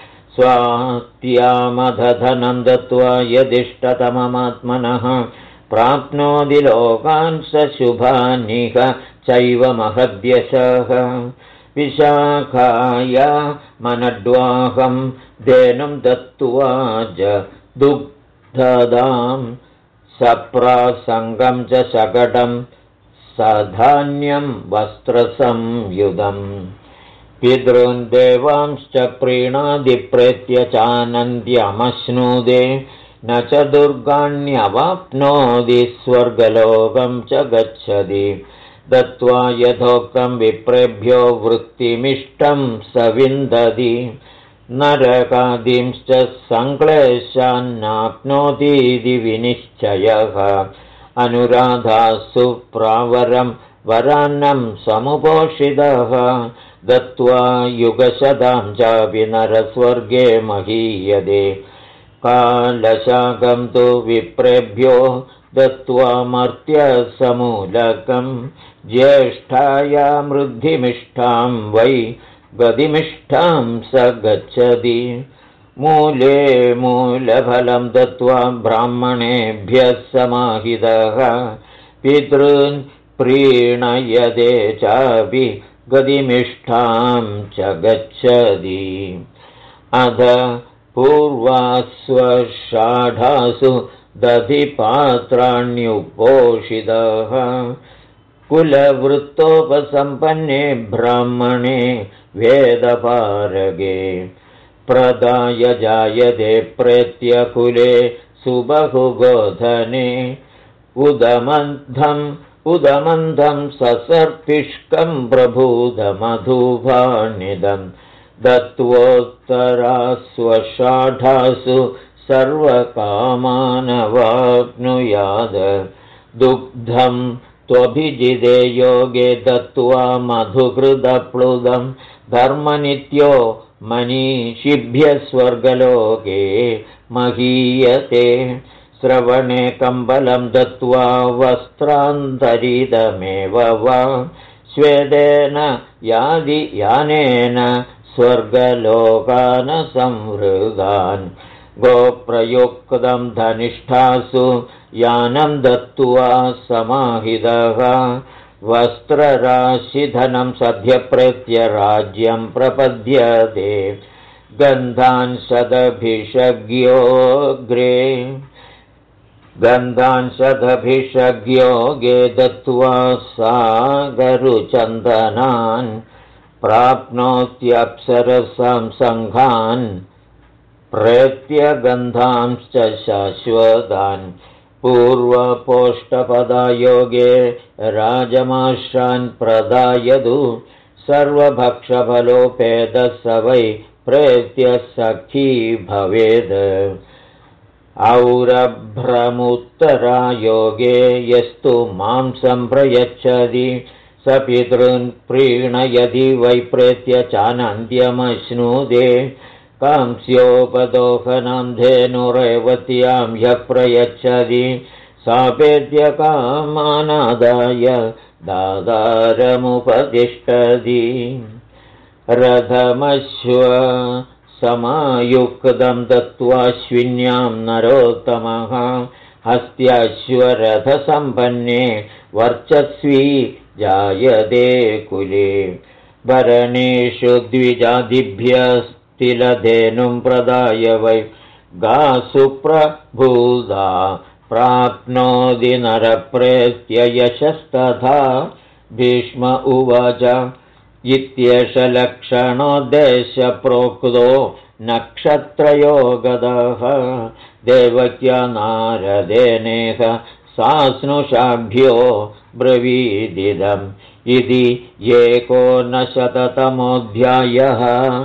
स्वात्यामधनं दत्त्वा यदिष्टतममात्मनः प्राप्नोति लोकान् स शुभानिह चैव महद्यशः। विशाखाया मनड्वाहं धेनुं दत्त्वा च दुग्धदां सप्रासङ्गं च शकटं सधान्यं वस्त्रसंयुधम्। पितॄन् देवांश्च प्रीणादि प्रेत्य चानन्द्यमश्नुदे न च दुर्गाण्यवाप्नोति स्वर्गलोकं च गच्छति। दत्त्वा यथोक्तं विप्रेभ्यो वृत्तिमिष्टं स विन्दति। नरकादींश्च संक्लेशान्नाप्नोतीति विनिश्चयः। अनुराधासु प्रावरं वरान्नं समुपोषितः दत्त्वा युगशतां चापि नरस्वर्गे महीयते कालशाकं तु विप्रेभ्यो दत्त्वा मर्त्यसमूलकं ज्येष्ठाया वृद्धिमिष्ठां वै गतिमिष्ठां स गच्छति मूले मूलफलं दत्त्वा ब्राह्मणेभ्यः समाहितः पितॄन् प्रीणयते चापि गतिमिष्ठां च गच्छति अध पूर्वास्वषाढासु दधिपात्राण्युपोषितः कुलवृत्तोपसम्पन्ने ब्राह्मणे वेदपारगे प्रदाय जायते प्रेत्यकुले सुबहुगोधने उदमन्धं ससर्पिष्कं प्रभूतमधुभाणिदं दत्त्वोत्तरास्वषाढासु सर्वकामानवाप्नुयाद दुग्धं त्वभिजिदे योगे दत्त्वा मधुकृतप्लुदं धर्मनित्यो मनीषिभ्यः स्वर्गलोके महीयते श्रवणे कम्बलं दत्त्वा वस्त्रान्तरिदमेव वा स्वेदेन यानेन स्वर्गलोकान् संवृगान् गोप्रयुक्तं धनिष्ठासु यानं दत्त्वा समाहितः वस्त्रराशिधनं सद्यप्रेत्य राज्यं प्रपद्यते गन्धान् शतभिषज्ञोगे दत्त्वा सागरुचन्दनान् प्राप्नोत्यप्सरसां सङ्घान् प्रेत्य गन्धांश्च शाश्वतान् पूर्वपोष्टपदायोगे राजमाशान् प्रदायतु सर्वभक्षफलोपेदः स वै प्रेत्य सखी भवेद् औरभ्रमुत्तरायोगे यस्तु मांसं प्रयच्छति स पितॄन् प्रीणयति वै प्रेत्य चानन्त्यमश्नुते कांस्योपदोहनं धेनुरेवत्यां ह्यः प्रयच्छति सापेत्य कामानादाय दादारमुपतिष्ठति रथमश्व समायुक्तं दत्त्वाश्विन्यां नरोत्तमः हस्त्याश्वरथसम्पन्ने वर्चस्वी जायते कुले भरणेषु द्विजादिभ्यस्तिलधेनुं प्रदाय वै गासु प्रभूता प्राप्नोति नरप्रेत्य यशस्तथा भीष्म उवाच इत्येष लक्षणोद्देश्यप्रोक्तो नक्षत्रयोगदः देवक्या नारदेनेह सास्नुषाभ्यो ब्रवीदिदम् इति 19तमोऽध्यायः।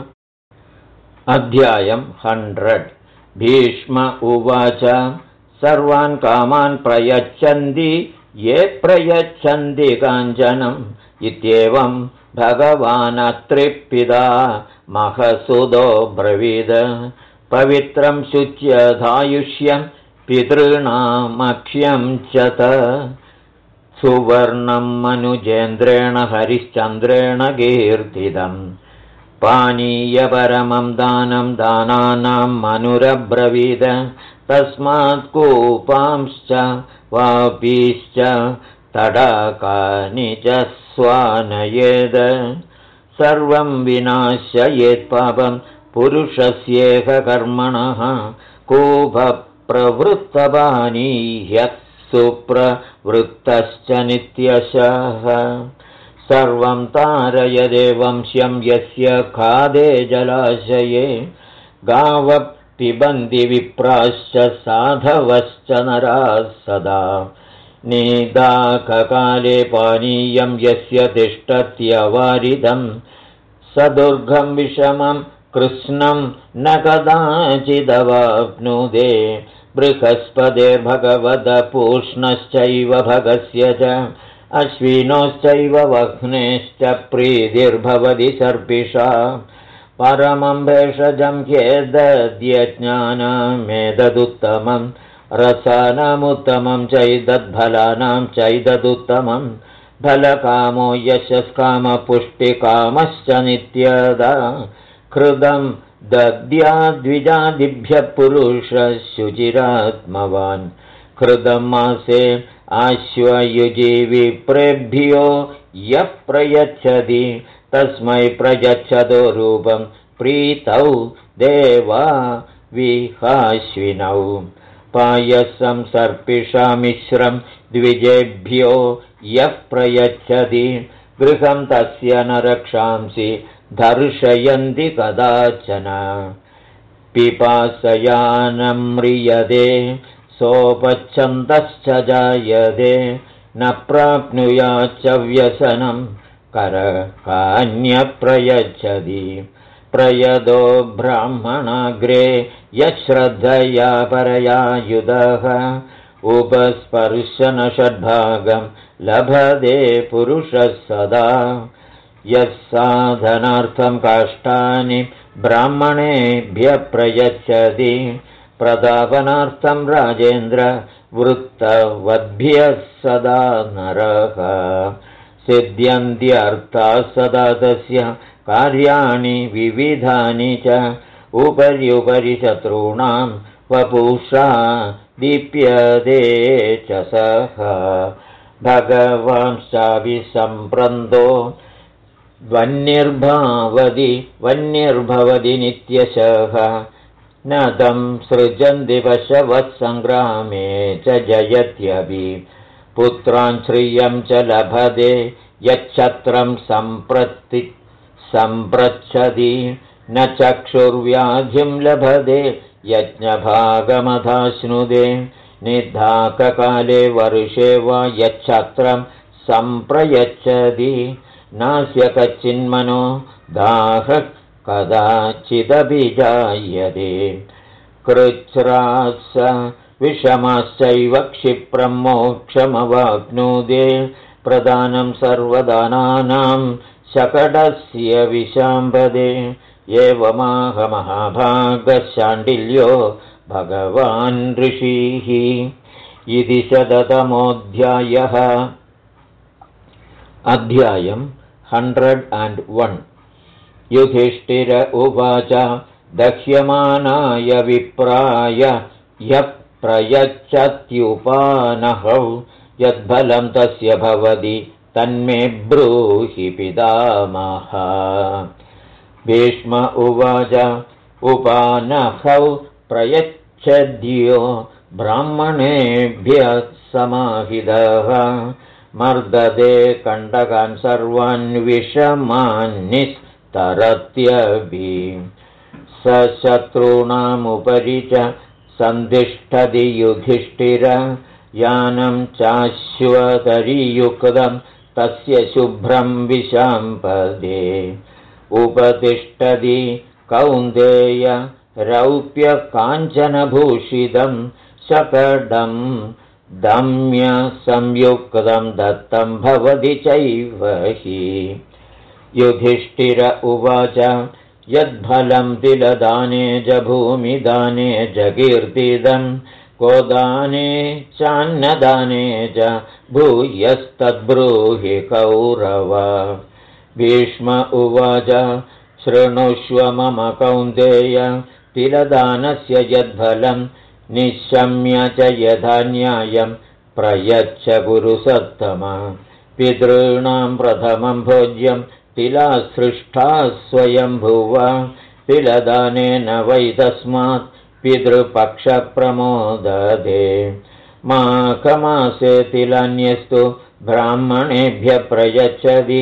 अध्यायं 100। भीष्म उवाच सर्वान् कामान् प्रयच्छन्ति ये प्रयच्छन्ति काञ्चनम् इत्येवं भगवानत्रिपिता महसुदो ब्रवीद पवित्रं शुच्यधायुष्यं पितॄणामक्ष्यं च सुवर्णं मनुजेन्द्रेण हरिश्चन्द्रेण कीर्तितम् पानीयपरमं दानं दानानां मनुरब्रवीद तस्मात् कूपांश्च वापीश्च तडाकानि च स्वानयेद सर्वं विनाशयेत्पापं पुरुषस्येह कर्मणः कूपप्रवृत्तपानी ह्यः सुप्रवृत्तश्च नित्यशः सर्वं तारयदे वंश्यं यस्य खादे जलाशये गावः पिबन्ति विप्राश्च साधवश्च नराः सदा निदाककाले पानीयं यस्य तिष्ठत्यवारिदं स दुर्गं विषमं कृष्णं न कदाचिदवाप्नुदे बृहस्पतिर्भगवदपूष्णश्चैव भगस्य च अश्विनोश्चैव वह्नेश्च प्रीतिर्भवति सर्पिषा परमं भेषजं ह्येतद्यज्ञानमेतदुत्तमं रसानामुत्तमं चैतद्फलानां चैतदुत्तमं फलकामो यशस्कामपुष्टिकामश्च नित्यदा कृतं दद्याद्विजादिभ्यः पुरुषः शुचिरात्मवान् कृतं मासे आश्वयुजि विप्रेभ्यो यः प्रयच्छति तस्मै प्रयच्छतो रूपं प्रीतौ देवा विहाश्विनौ पायसं सर्पिषामिश्रं द्विजेभ्यो यः प्रयच्छति गृहं तस्य न रक्षांसि दर्शयन्ति कदाचन पिपासयानं म्रियते सोपच्छन्दश्च जायते न प्राप्नुयाच्च व्यसनं करकान्यप्रयच्छति प्रयदो ब्राह्मणाग्रे यश्रद्धया परया युधः उपस्पर्शनषड्भागं लभते पुरुषः सदा यः साधनार्थं काष्ठानि ब्राह्मणेभ्यः प्रयच्छति प्रदापनार्थं राजेन्द्र वृत्तवद्भ्यः सदा नरः सिद्ध्यन्त्यर्थाः सदा तस्य कार्याणि विविधानि च उपरि शत्रूणां वपुषा दीप्यते च सः भगवांश्चाभिसम्प्रन्दो वह्निर्भवति नित्यशः न तं सृजन्ति पशवत्सङ्ग्रामे च जयत्यपि पुत्रान् श्रियं च लभते यच्छत्रं सम्प्रच्छति न चक्षुर्व्याधिं लभते यज्ञभागमधाश्नुते निधाककाले वर्षे वा यच्छत्रं सम्प्रयच्छति नास्य कच्चिन्मनो दाहः कदाचिदपि जायते कृच्छ्रास विषमाश्चैव क्षिप्रं मोक्षमवाप्नुते प्रदानं सर्वदानानां शकटस्य विशाम्बदे एवमाह महाभागशाण्डिल्यो भगवान् ऋषिः इति 100तमोऽध्यायः अध्यायं 101 युधिष्ठिर उवाच दह्यमानाय विप्राय यः प्रयच्छत्युपानहौ यद्फलं तस्य भवति तन्मे ब्रूहि पितामह भीष्म उवाच उपानहौ प्रयच्छद्यो ब्राह्मणेभ्यः समाहितः मर्दते कण्डकान् सर्वान् विषमान्निस्तरत्यभि स शत्रूणामुपरि च सन्धिष्ठति युधिष्ठिर यानं चाश्वतरीयुक्तं तस्य शुभ्रं विशाम्पदे उपतिष्ठति कौन्तेय रौप्यकाञ्चनभूषितं शकटं दम्य संयुक्तं दत्तं भवति चैव हि युधिष्ठिर उवाच यद्फलं तिलदाने च भूमिदाने च कीर्तिदं गोदाने चान्नदाने च भूयस्तद्ब्रूहि कौरव भीष्म उवाच शृणुष्व मम कौन्तेय तिलदानस्य यद्फलं निशम्य च यथा न्यायं प्रयच्छ गुरुसत्तम पितॄणां प्रथमं भोज्यं तिलासृष्टा स्वयंभुव तिलदानेन वै तस्मात् पितृपक्षप्रमोदते माघमासे तिलान्यस्तु ब्राह्मणेभ्यः प्रयच्छति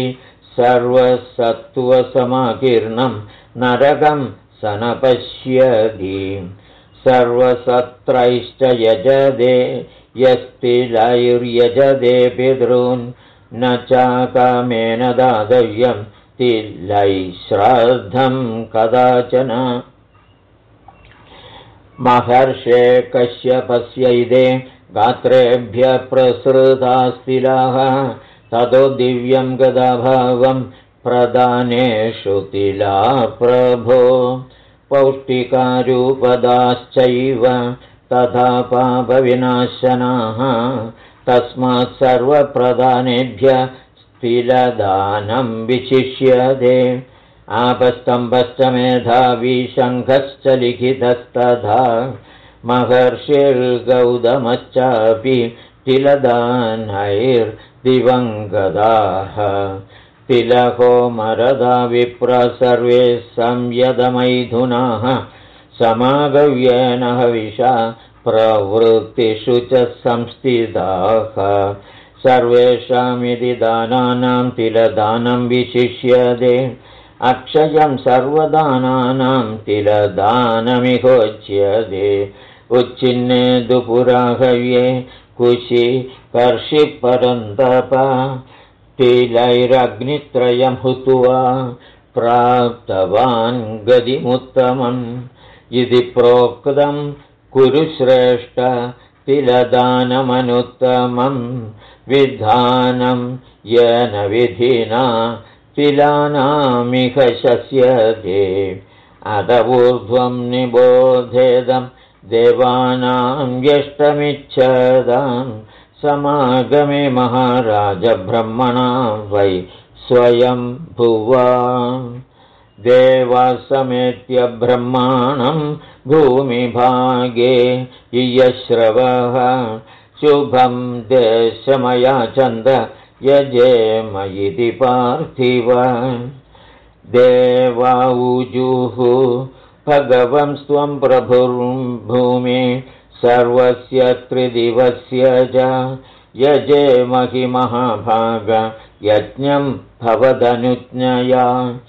सर्वसत्त्वसमाकीर्णं नरकं स न पश्यति सर्वसत्रैश्च यजदे यस्तिलैर्यजदे पितॄन् न चाकामेन दातव्यं तिलैः श्राद्धं कदाचन महर्षे कश्यपस्यैदे गात्रेभ्यः प्रसृतास्तिलाः ततो दिव्यं गदाभावं प्रदानेषु तिला प्रभो पौष्टिकारूपदाश्चैव तथा पापविनाशनाः तस्मात् सर्वप्रदानेभ्यः तिलदानं विशिष्यते आपस्तम्भश्च मेधावी शङ्खश्च लिखितस्तथा महर्षिर्गौतमश्चापि तिलदानैर्दिवङ्गताः तिलहोमरदा विप्र सर्वे संयतमैथुनाः समागव्येन हविषा प्रवृत्तिषु च संस्थिताः सर्वेषामिति दानानां तिलदानं विशिष्यते अक्षयं सर्वदानानां तिलदानमिहोच्यते उच्छिन्ने दुपुराहव्ये कुशि कर्षि परन्तप तिलैरग्नित्रयं हुत्वा प्राप्तवान् गतिमुत्तमम् इति प्रोक्तं कुरु श्रेष्ठ तिलदानमनुत्तमं विधानं येन विधिना तिलानामिह शस्यते अत ऊर्ध्वं निबोधेदं देवानां व्यष्टमिच्छदां समागमे महाराज ब्रह्मणा वै स्वयं भुवा देवासमेत्य ब्रह्माणं भूमिभागे इयश्रवः शुभं देशमया चन्द यजेम इति पार्थिव देवाऊजुः भगवं स्वं प्रभुर्भूमि सर्वस्य त्रिदिवस्य च यजेमहि महाभाग यज्ञं भवदनुज्ञया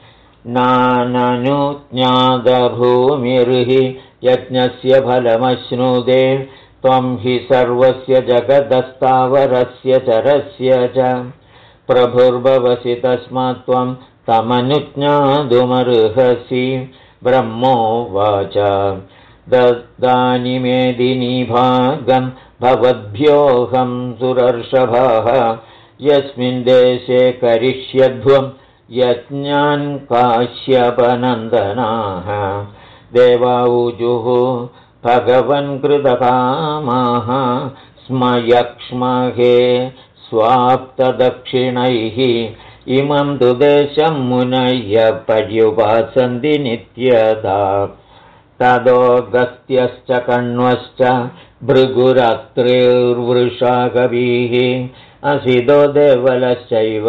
नाननुज्ञातभूमिर्हि यज्ञस्य फलमश्नुते त्वं हि सर्वस्य जगदस्तावरस्य चरस्य च प्रभुर्भवसि तस्मात् त्वं तमनुज्ञातुमर्हसि ब्रह्मोवाच ददानि मेदिनी भागं भवद्भ्योऽहं सुरर्षभः यस्मिन् देशे करिष्यध्वं यज्ञान् काश्यपनन्दनाः देवाऊजुः भगवन् कृतकामाः स्म यक्ष्महे स्वाप्तदक्षिणैः इमं तु देशं मुनय्य पर्युपासन्ति नित्यदा तदोऽगस्त्यश्च कण्वश्च भृगुरात्रिर्वृषाकविः असितो देवलश्चैव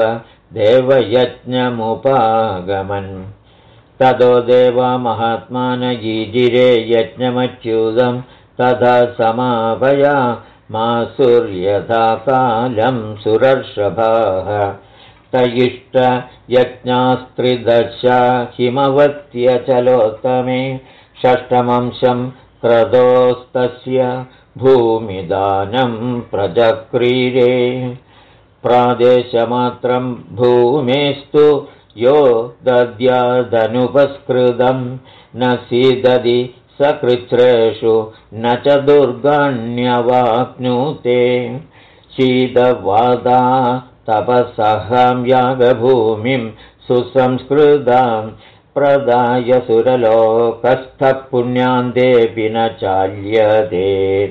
देवयज्ञमुपागमन् ततो देवा महात्मानगीजिरे यज्ञमच्युतं तथा समापया मासुर्यथा कालं सुरर्षभाः तयिष्ट यज्ञास्त्रिदशा हिमवत्यचलोत्तमे षष्ठमंशं क्रतोस्तस्य भूमिदानं प्रचक्रीरे प्रादेशमात्रं भूमेस्तु यो दद्यादनुपस्कृतं न सीदति सकृच्छ्रेषु न च दुर्गाण्यवाप्नुते शीतवादा तपसहं यागभूमिं सुसंस्कृतां प्रदाय सुरलोकस्थः पुण्यान्तेऽपि न चाल्यते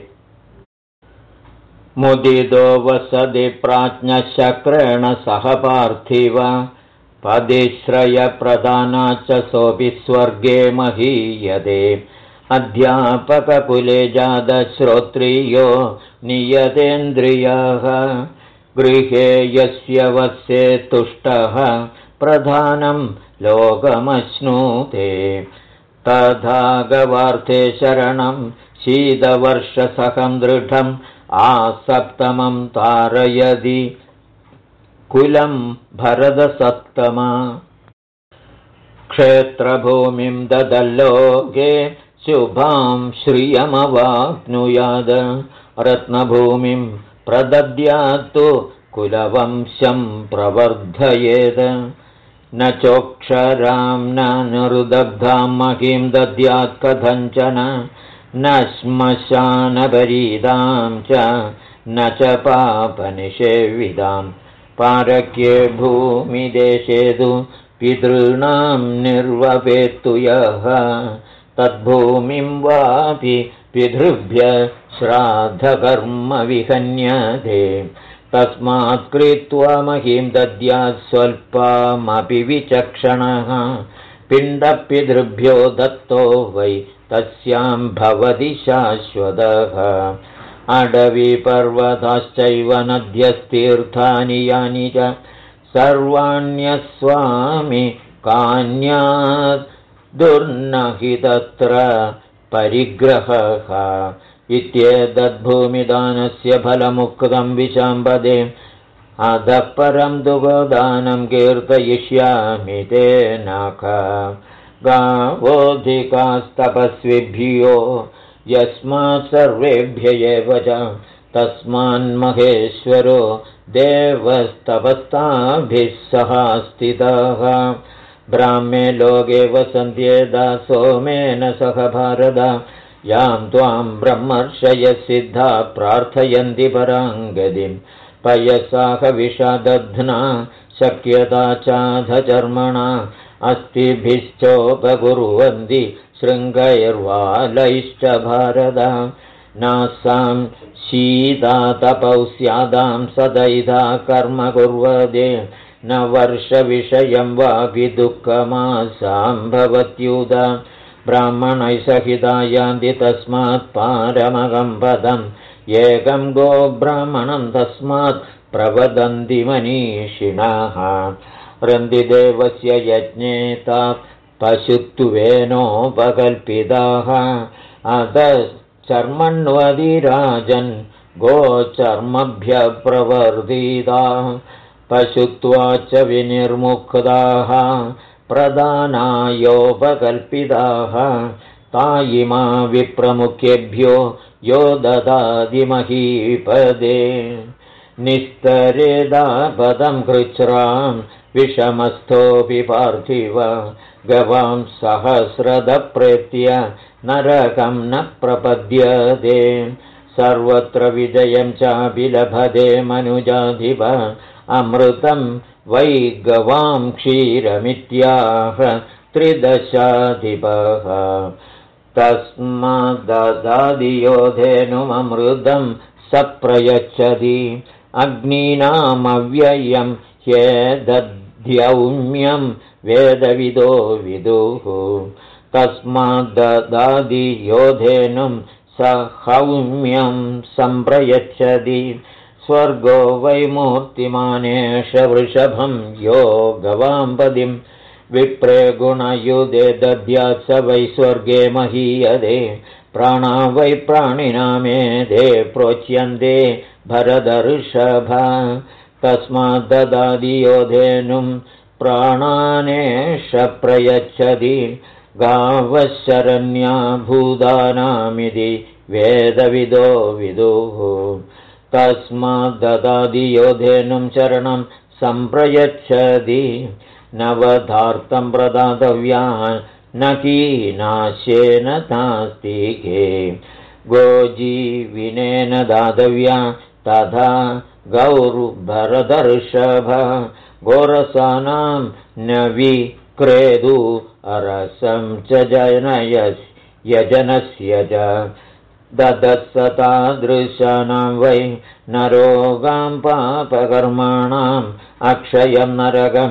मुदितो वसति प्राज्ञशक्रेण सह पार्थिव पदिश्रयप्रदानाच्च सोऽपि स्वर्गे महीयते अध्यापककुले जातश्रोत्रियो नियतेन्द्रियः गृहे यस्य वस्ये तुष्टः प्रधानं लोकमश्नुते तथा गवार्थे शरणं शीतवर्षसहं दृढम् आसप्तमं तारयति कुलं भरतसत्तमा क्षेत्रभूमिं ददल्लोके शुभां श्रियमवाप्नुयाद रत्नभूमिं प्रदद्यात्तु कुलवंशं प्रवर्धयेत् न चोक्षरां न निरुदग्धां महीं दद्यात् कथञ्चन न श्मशानपरीदां च न च पापनिषेविदां पारक्ये भूमिदेशे तु पितॄणां निर्वपेत्तु यः तद्भूमिं वापि पितृभ्य श्राद्धकर्म विहन्यते तस्मात् कृत्वा महीं दद्यात् स्वल्पमपि विचक्षणः पिण्डपितृभ्यो दत्तो वै तस्यां भवति शाश्वतः अडविपर्वताश्चैव नद्यस्तीर्थानि यानि च सर्वाण्यस्वामि कान्यात् दुर्नहि तत्र परिग्रहः इत्येतद्भूमिदानस्य फलमुक्तं विशाम्बदे अधः परं तु गोदानं कीर्तयिष्यामि तेनख गावोऽधिकास्तपस्विभ्यो यस्मात् सर्वेभ्य एव च तस्मान्महेश्वरो देवस्तपस्ताभिः सह स्थितः ब्राह्मे लोके वसन्त्येदा सोमेन सह भारत यां त्वां ब्रह्मर्षयः सिद्धा प्रार्थयन्ति पराङ्गतिं पयसाह विषदध्ना शक्यता चाधचर्मणा अस्थिभिश्चोपकुर्वन्ति शृङ्गैर्वालैश्च भारत नासां शीतातपौ स्यादां सदैधा कर्म कुर्वदे न वर्षविषयं वापि दुःखमासां भवत्युत ब्राह्मणैः सहिता यान्ति तस्मात् पारमगं पदम् एकं गो ब्राह्मणं तस्मात् प्रवदन्ति मनीषिणः रन्दिदेवस्य यज्ञे ता पशुत्वेनोपकल्पिताः अधश्चर्मण्वदिराजन् गोचर्मभ्यः प्रवर्धिताः पशुत्वाच्च विनिर्मुक्ताः प्रदानायोपकल्पिताः तायिमा विप्रमुखेभ्यो यो ददादिमहीपदे निस्तरेदापदं कृच्छ्रां विषमस्थोऽपि पार्थिव गवां सहस्रदप्रेत्य नरकं न प्रपद्यते सर्वत्र विजयं चापि लभते मनुजाधिप अमृतं वै गवां क्षीरमित्याह त्रिदशाधिपः तस्माद्ददादियोधेनुममृतं स प्रयच्छति अग्नीनामव्ययं ह्येदध्यौम्यं वेदविदो विदुः तस्माद्ददादियोधेनुं स हौम्यं सम्प्रयच्छति स्वर्गो वैमूर्तिमानेश वृषभं यो गवाम्पदिं विप्रे गुणयुधे दद्यात् स वै स्वर्गे महीयते प्राणा वै प्राणिनामेधे प्रोच्यन्ते भरदर्षभ तस्माद्ददादियोधेनुं प्राणानेश प्रयच्छति गावः शरण्या भूतानामिति वेदविदो विदुः तस्माद्ददादियोधेनुं शरणं सम्प्रयच्छति नवधार्तं प्रदातव्यान् न कीनाश्येन तास्तिके गोजीविनेन दातव्या तथा गौर्भरदर्षभ गोरसानां न विक्रेतु अरसं च यजनस्य च ददत्सतादृशानां वै नरोगां पापकर्माणाम् अक्षयं नरकं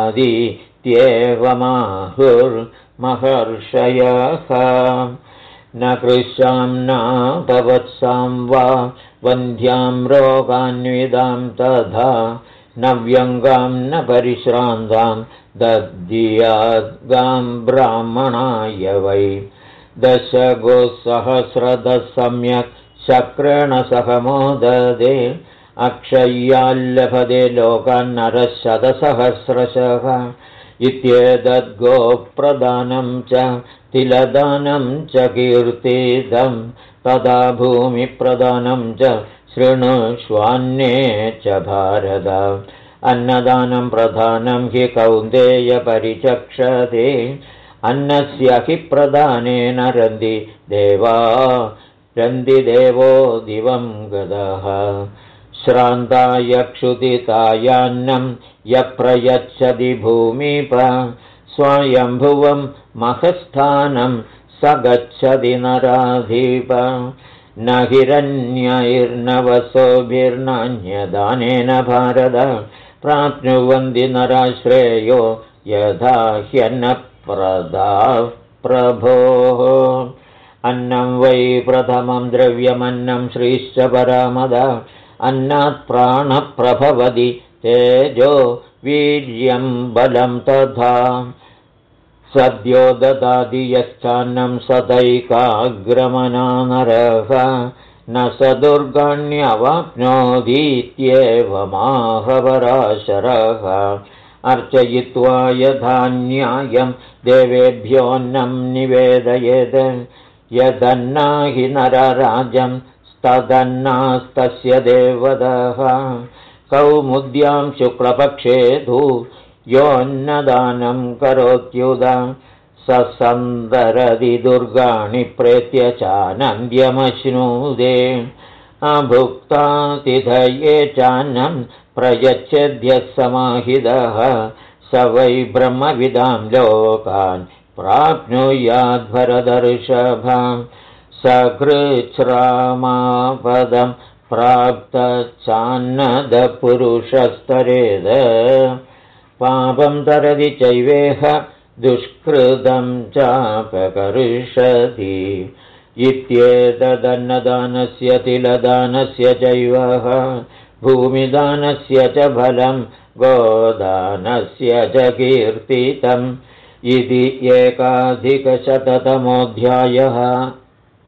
यादीत्येवमाहुर्महर्षयः न कृशां न भवत्सां वा वन्ध्यां रोगान्विदां तथा न व्यङ्गां न परिश्रान्तां दद्याद्गां ब्राह्मणाय वै दशगोसहस्रदः सम्यक् शक्रेण सह मोददे अक्षय्याल्लभते लोकान्नरः शतसहस्रशः इत्येतद्गोप्रदानं च तिलदानं च कीर्तिदं तदा भूमिप्रदानं च शृणुष्वान्ये च भारत अन्नदानं प्रधानं हि कौन्तेय परिचक्षते अन्नस्य हि प्रदानेन रन्दिदेवो दिवं गतः श्रान्ताय क्षुदितायान्नं यप्रयच्छति भूमिप स्वयंभुवं महस्थानं स गच्छति नराधिप न हिरण्यैर्नवसोभिर्नान्यदानेन भारत प्राप्नुवन्ति नराश्रेयो यथा ह्यन्नप्रदाः प्रभोः अन्नं वै प्रथमं द्रव्यमन्नं श्रीश्च परामद अन्नात् प्राणप्रभवति तेजो वीर्यं बलं तथा सद्यो ददाति यश्चान्नं सदैकाग्रमना नरः न स दुर्गाण्यवाप्नोतीत्येवमाह पराशरः अर्चयित्वा यथा न्यायं देवेभ्योऽन्नं निवेदयेत् यदन्नाहि नरराजं तदन्नास्तस्य देवदः कौमुद्यां शुक्लपक्षे तु योऽन्नदानं करोत्युदा ससन्दरदि दुर्गाणि प्रेत्य चानन्द्यमश्नुदे अभुक्तातिथये चान्नं प्रयच्छेद्यः समाहितः स वै ब्रह्मविदां लोकान् प्राप्नुयाद्भरतर्षभ सकृच्छ्रामापदं प्राप्तचान्नदपुरुषस्तरेद पापं तरति चैवेह दुष्कृतं चापकर्षति इत्येतदन्नदानस्य तिलदानस्य चैव भूमिदानस्य च फलं गोदानस्य च कीर्तितम् इति 1100तमोऽध्यायः।